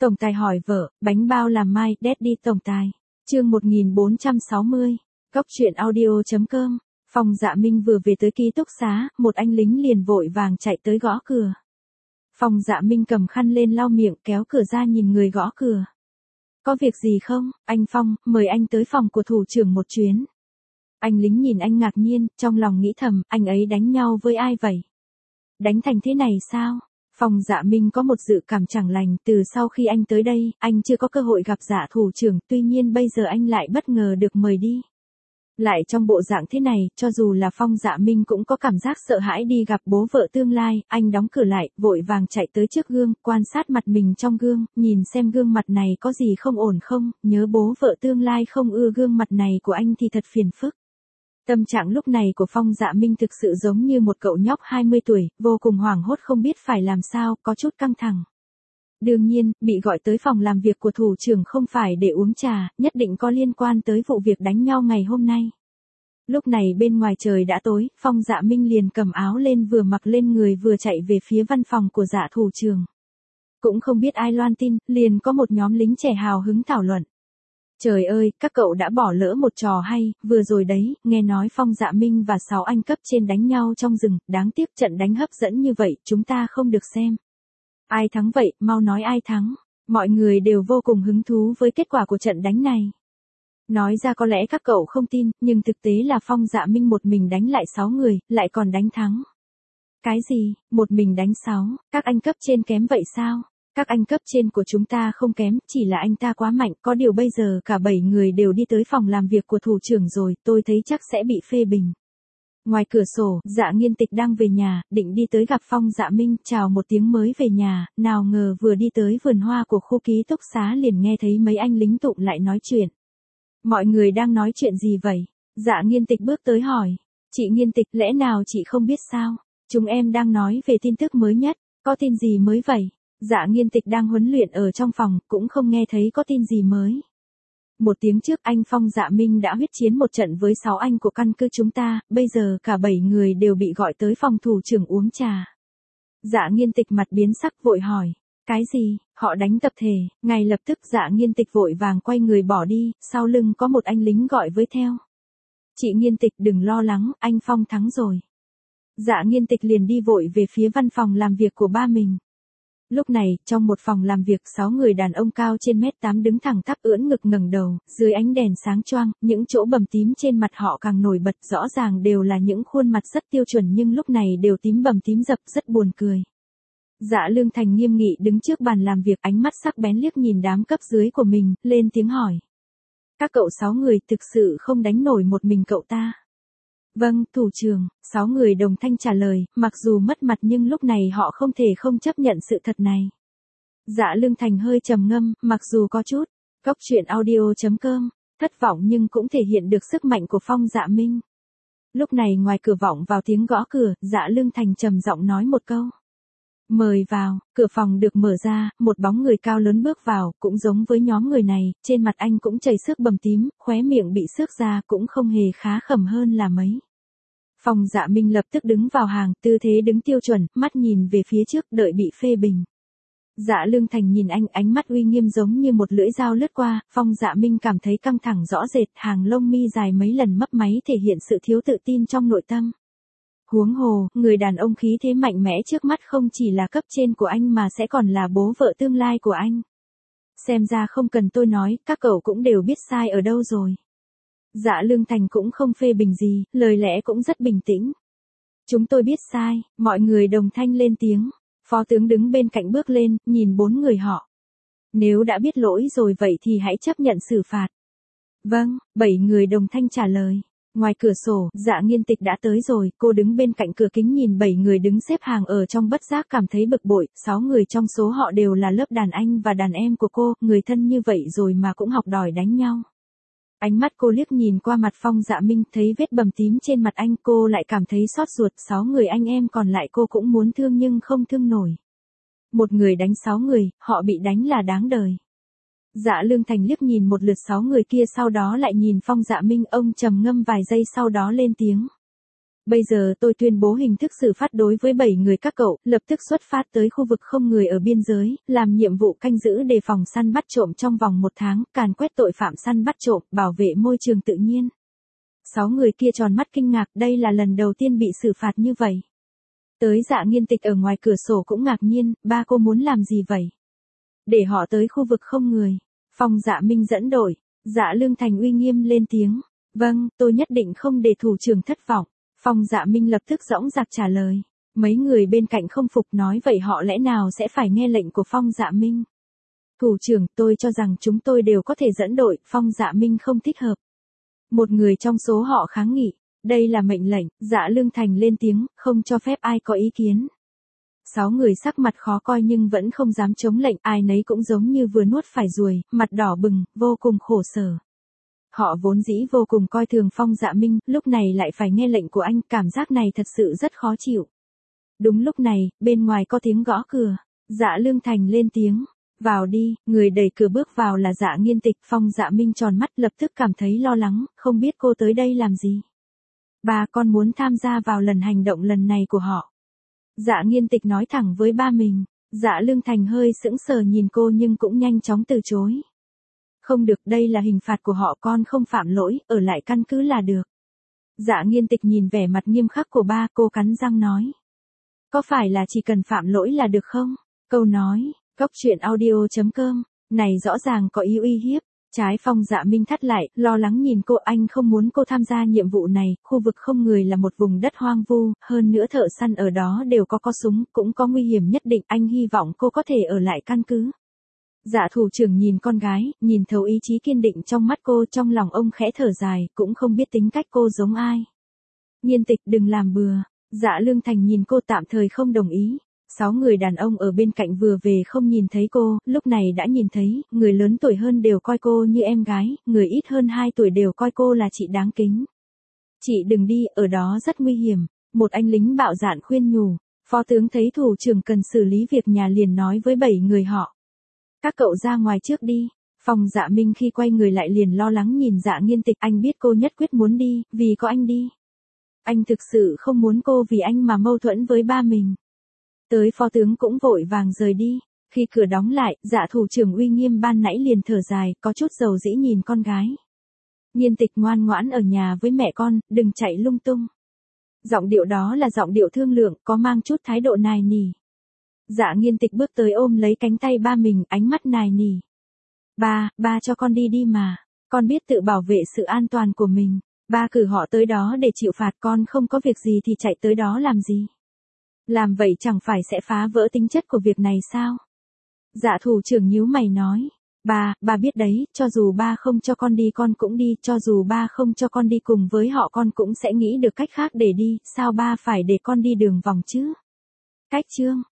Tổng tài hỏi vợ, bánh bao làm mai, Daddy tổng tài. Chương 1460. Góc truyện audio.com. Phong Dạ Minh vừa về tới ký túc xá, một anh lính liền vội vàng chạy tới gõ cửa. Phong Dạ Minh cầm khăn lên lau miệng, kéo cửa ra nhìn người gõ cửa. Có việc gì không, anh Phong, mời anh tới phòng của thủ trưởng một chuyến. Anh lính nhìn anh ngạc nhiên, trong lòng nghĩ thầm, anh ấy đánh nhau với ai vậy? Đánh thành thế này sao? Phong Dạ Minh có một dự cảm chẳng lành, từ sau khi anh tới đây, anh chưa có cơ hội gặp Dạ thủ trưởng, tuy nhiên bây giờ anh lại bất ngờ được mời đi. Lại trong bộ dạng thế này, cho dù là Phong Dạ Minh cũng có cảm giác sợ hãi đi gặp bố vợ tương lai, anh đóng cửa lại, vội vàng chạy tới trước gương, quan sát mặt mình trong gương, nhìn xem gương mặt này có gì không ổn không, nhớ bố vợ tương lai không ưa gương mặt này của anh thì thật phiền phức. Tâm trạng lúc này của Phong Dạ Minh thực sự giống như một cậu nhóc 20 tuổi, vô cùng hoảng hốt không biết phải làm sao, có chút căng thẳng. Đương nhiên, bị gọi tới phòng làm việc của thủ trưởng không phải để uống trà, nhất định có liên quan tới vụ việc đánh nhau ngày hôm nay. Lúc này bên ngoài trời đã tối, Phong Dạ Minh liền cầm áo lên vừa mặc lên người vừa chạy về phía văn phòng của Dạ thủ trưởng. Cũng không biết ai loan tin, liền có một nhóm lính trẻ hào hứng thảo luận. Trời ơi, các cậu đã bỏ lỡ một trò hay, vừa rồi đấy, nghe nói Phong Dạ Minh và 6 anh cấp trên đánh nhau trong rừng, đáng tiếc trận đánh hấp dẫn như vậy, chúng ta không được xem. Ai thắng vậy, mau nói ai thắng. Mọi người đều vô cùng hứng thú với kết quả của trận đánh này. Nói ra có lẽ các cậu không tin, nhưng thực tế là Phong Dạ Minh một mình đánh lại 6 người, lại còn đánh thắng. Cái gì, một mình đánh 6, các anh cấp trên kém vậy sao? Các anh cấp trên của chúng ta không kém, chỉ là anh ta quá mạnh, có điều bây giờ cả 7 người đều đi tới phòng làm việc của thủ trưởng rồi, tôi thấy chắc sẽ bị phê bình. Ngoài cửa sổ, Dạ Nghiên Tịch đang về nhà, định đi tới gặp Phong Dạ Minh, chào một tiếng mới về nhà, nào ngờ vừa đi tới vườn hoa của khu ký túc xá liền nghe thấy mấy anh lính tụng lại nói chuyện. Mọi người đang nói chuyện gì vậy? Dạ Nghiên Tịch bước tới hỏi. Chị Nghiên Tịch, lẽ nào chị không biết sao? Chúng em đang nói về tin tức mới nhất, có tin gì mới vậy? Dạ Nghiên Tịch đang huấn luyện ở trong phòng, cũng không nghe thấy có tin gì mới. Một tiếng trước anh Phong Dạ Minh đã huyết chiến một trận với 6 anh của căn cứ chúng ta, bây giờ cả 7 người đều bị gọi tới phòng thủ trưởng uống trà. Dạ Nghiên Tịch mặt biến sắc vội hỏi, cái gì, họ đánh tập thể, ngay lập tức Dạ Nghiên Tịch vội vàng quay người bỏ đi, sau lưng có một anh lính gọi với theo. Chị Nghiên Tịch đừng lo lắng, anh Phong thắng rồi. Dạ Nghiên Tịch liền đi vội về phía văn phòng làm việc của ba mình. Lúc này, trong một phòng làm việc 6 người đàn ông cao trên mét 8 đứng thẳng tắp ưỡn ngực ngẩng đầu, dưới ánh đèn sáng choang, những chỗ bầm tím trên mặt họ càng nổi bật, rõ ràng đều là những khuôn mặt rất tiêu chuẩn nhưng lúc này đều tím bầm tím dập, rất buồn cười. Dạ Lương Thành nghiêm nghị đứng trước bàn làm việc, ánh mắt sắc bén liếc nhìn đám cấp dưới của mình, lên tiếng hỏi. Các cậu 6 người thực sự không đánh nổi một mình cậu ta? Vâng, thủ trưởng, 6 người đồng thanh trả lời, mặc dù mất mặt nhưng lúc này họ không thể không chấp nhận sự thật này. Dạ Lương Thành hơi trầm ngâm, mặc dù có chút, góc truyện audio.com, thất vọng nhưng cũng thể hiện được sức mạnh của Phong Dạ Minh. Lúc này ngoài cửa vọng vào tiếng gõ cửa, Dạ Lương Thành trầm giọng nói một câu. Mời vào, cửa phòng được mở ra, một bóng người cao lớn bước vào, cũng giống với nhóm người này, trên mặt anh cũng chảy xước bầm tím, khóe miệng bị xước ra cũng không hề khá khẩm hơn là mấy. Phong Dạ Minh lập tức đứng vào hàng, tư thế đứng tiêu chuẩn, mắt nhìn về phía trước, đợi bị phê bình. Dạ Lương Thành nhìn anh, ánh mắt uy nghiêm giống như một lưỡi dao lướt qua, Phong Dạ Minh cảm thấy căng thẳng rõ rệt, hàng lông mi dài mấy lần mấp máy thể hiện sự thiếu tự tin trong nội tâm. Huống hồ, người đàn ông khí thế mạnh mẽ trước mắt không chỉ là cấp trên của anh mà sẽ còn là bố vợ tương lai của anh. Xem ra không cần tôi nói, các cậu cũng đều biết sai ở đâu rồi. Dạ Lương Thành cũng không phê bình gì, lời lẽ cũng rất bình tĩnh. Chúng tôi biết sai, mọi người đồng thanh lên tiếng. Phó tướng đứng bên cạnh bước lên, nhìn 4 người họ. Nếu đã biết lỗi rồi vậy thì hãy chấp nhận xử phạt. Vâng, 7 người đồng thanh trả lời. Ngoài cửa sổ, Dạ Nghiên Tịch đã tới rồi, cô đứng bên cạnh cửa kính nhìn 7 người đứng xếp hàng ở trong bất giác cảm thấy bực bội, 6 người trong số họ đều là lớp đàn anh và đàn em của cô, người thân như vậy rồi mà cũng học đòi đánh nhau. Ánh mắt cô liếc nhìn qua mặt Phong Dạ Minh, thấy vết bầm tím trên mặt anh, cô lại cảm thấy xót ruột, 6 người anh em còn lại cô cũng muốn thương nhưng không thương nổi. Một người đánh 6 người, họ bị đánh là đáng đời. Dạ Lương Thành liếc nhìn một lượt 6 người kia sau đó lại nhìn Phong Dạ Minh, ông trầm ngâm vài giây sau đó lên tiếng. Bây giờ tôi tuyên bố hình thức xử phạt đối với 7 người các cậu, lập tức xuất phát tới khu vực không người ở biên giới, làm nhiệm vụ canh giữ đề phòng săn bắt trộm trong vòng 1 tháng, càn quét tội phạm săn bắt trộm, bảo vệ môi trường tự nhiên. 6 người kia tròn mắt kinh ngạc, đây là lần đầu tiên bị xử phạt như vậy. Tới Dạ Nghiên Tịch ở ngoài cửa sổ cũng ngạc nhiên, ba cô muốn làm gì vậy? Để họ tới khu vực không người. Phong Dạ Minh dẫn đội. Dạ Lương Thành uy nghiêm lên tiếng. Vâng, tôi nhất định không để thủ trưởng thất vọng. Phong Dạ Minh lập tức dõng dạc trả lời. Mấy người bên cạnh không phục nói vậy họ lẽ nào sẽ phải nghe lệnh của Phong Dạ Minh. Thủ trưởng, tôi cho rằng chúng tôi đều có thể dẫn đội, Phong Dạ Minh không thích hợp. Một người trong số họ kháng nghị. Đây là mệnh lệnh, Dạ Lương Thành lên tiếng, không cho phép ai có ý kiến. 6 người sắc mặt khó coi nhưng vẫn không dám chống lệnh, ai nấy cũng giống như vừa nuốt phải ruồi, mặt đỏ bừng, vô cùng khổ sở. Họ vốn dĩ vô cùng coi thường Phong Dạ Minh, lúc này lại phải nghe lệnh của anh, cảm giác này thật sự rất khó chịu. Đúng lúc này, bên ngoài có tiếng gõ cửa, Dạ Lương Thành lên tiếng, vào đi, người đẩy cửa bước vào là Dạ Nghiên Tịch. Phong Dạ Minh tròn mắt lập tức cảm thấy lo lắng, không biết cô tới đây làm gì. Ba con muốn tham gia vào lần hành động lần này của họ. Dạ Nghiên Tịch nói thẳng với ba mình. Dạ Lương Thành hơi sững sờ nhìn cô nhưng cũng nhanh chóng từ chối. Không được, đây là hình phạt của họ, con không phạm lỗi, ở lại căn cứ là được. Dạ Nghiên Tịch nhìn vẻ mặt nghiêm khắc của ba, cô cắn răng nói. Có phải là chỉ cần phạm lỗi là được không? Câu nói, Cóc Truyện Audio.com, này rõ ràng có ý uy hiếp. Trái Phong Dạ Minh thắt lại, lo lắng nhìn cô, anh không muốn cô tham gia nhiệm vụ này, khu vực không người là một vùng đất hoang vu, hơn nữa thợ săn ở đó đều có súng, cũng có nguy hiểm nhất định, anh hy vọng cô có thể ở lại căn cứ. Dạ thủ trưởng nhìn con gái, nhìn thấu ý chí kiên định trong mắt cô, trong lòng ông khẽ thở dài, cũng không biết tính cách cô giống ai. Nghiên Tịch đừng làm bừa. Dạ Lương Thành nhìn cô tạm thời không đồng ý. 6 người đàn ông ở bên cạnh vừa về không nhìn thấy cô, lúc này đã nhìn thấy, người lớn tuổi hơn đều coi cô như em gái, người ít hơn 2 tuổi đều coi cô là chị đáng kính. Chị đừng đi, ở đó rất nguy hiểm. Một anh lính bạo dạn khuyên nhủ. Phó tướng thấy thủ trưởng cần xử lý việc nhà liền nói với 7 người họ. Các cậu ra ngoài trước đi. Phong Dạ Minh khi quay người lại liền lo lắng nhìn Dạ Nghiên Tịch, anh biết cô nhất quyết muốn đi, vì có anh đi. Anh thực sự không muốn cô vì anh mà mâu thuẫn với ba mình. Tới phó tướng cũng vội vàng rời đi. Khi cửa đóng lại, Dạ thủ trưởng uy nghiêm ban nãy liền thở dài, có chút dầu dĩ nhìn con gái. Nghiên Tịch ngoan ngoãn ở nhà với mẹ con, đừng chạy lung tung. Giọng điệu đó là giọng điệu thương lượng, có mang chút thái độ nài nỉ. Dạ Nghiên Tịch bước tới ôm lấy cánh tay ba mình, ánh mắt nài nỉ. Ba cho con đi đi mà. Con biết tự bảo vệ sự an toàn của mình. Ba cử họ tới đó để chịu phạt, con không có việc gì thì chạy tới đó làm gì. Làm vậy chẳng phải sẽ phá vỡ tính chất của việc này sao? Dạ thủ trưởng nhíu mày nói. Ba biết đấy, cho dù ba không cho con đi con cũng đi, cho dù ba không cho con đi cùng với họ con cũng sẽ nghĩ được cách khác để đi, sao ba phải để con đi đường vòng chứ? Cách chương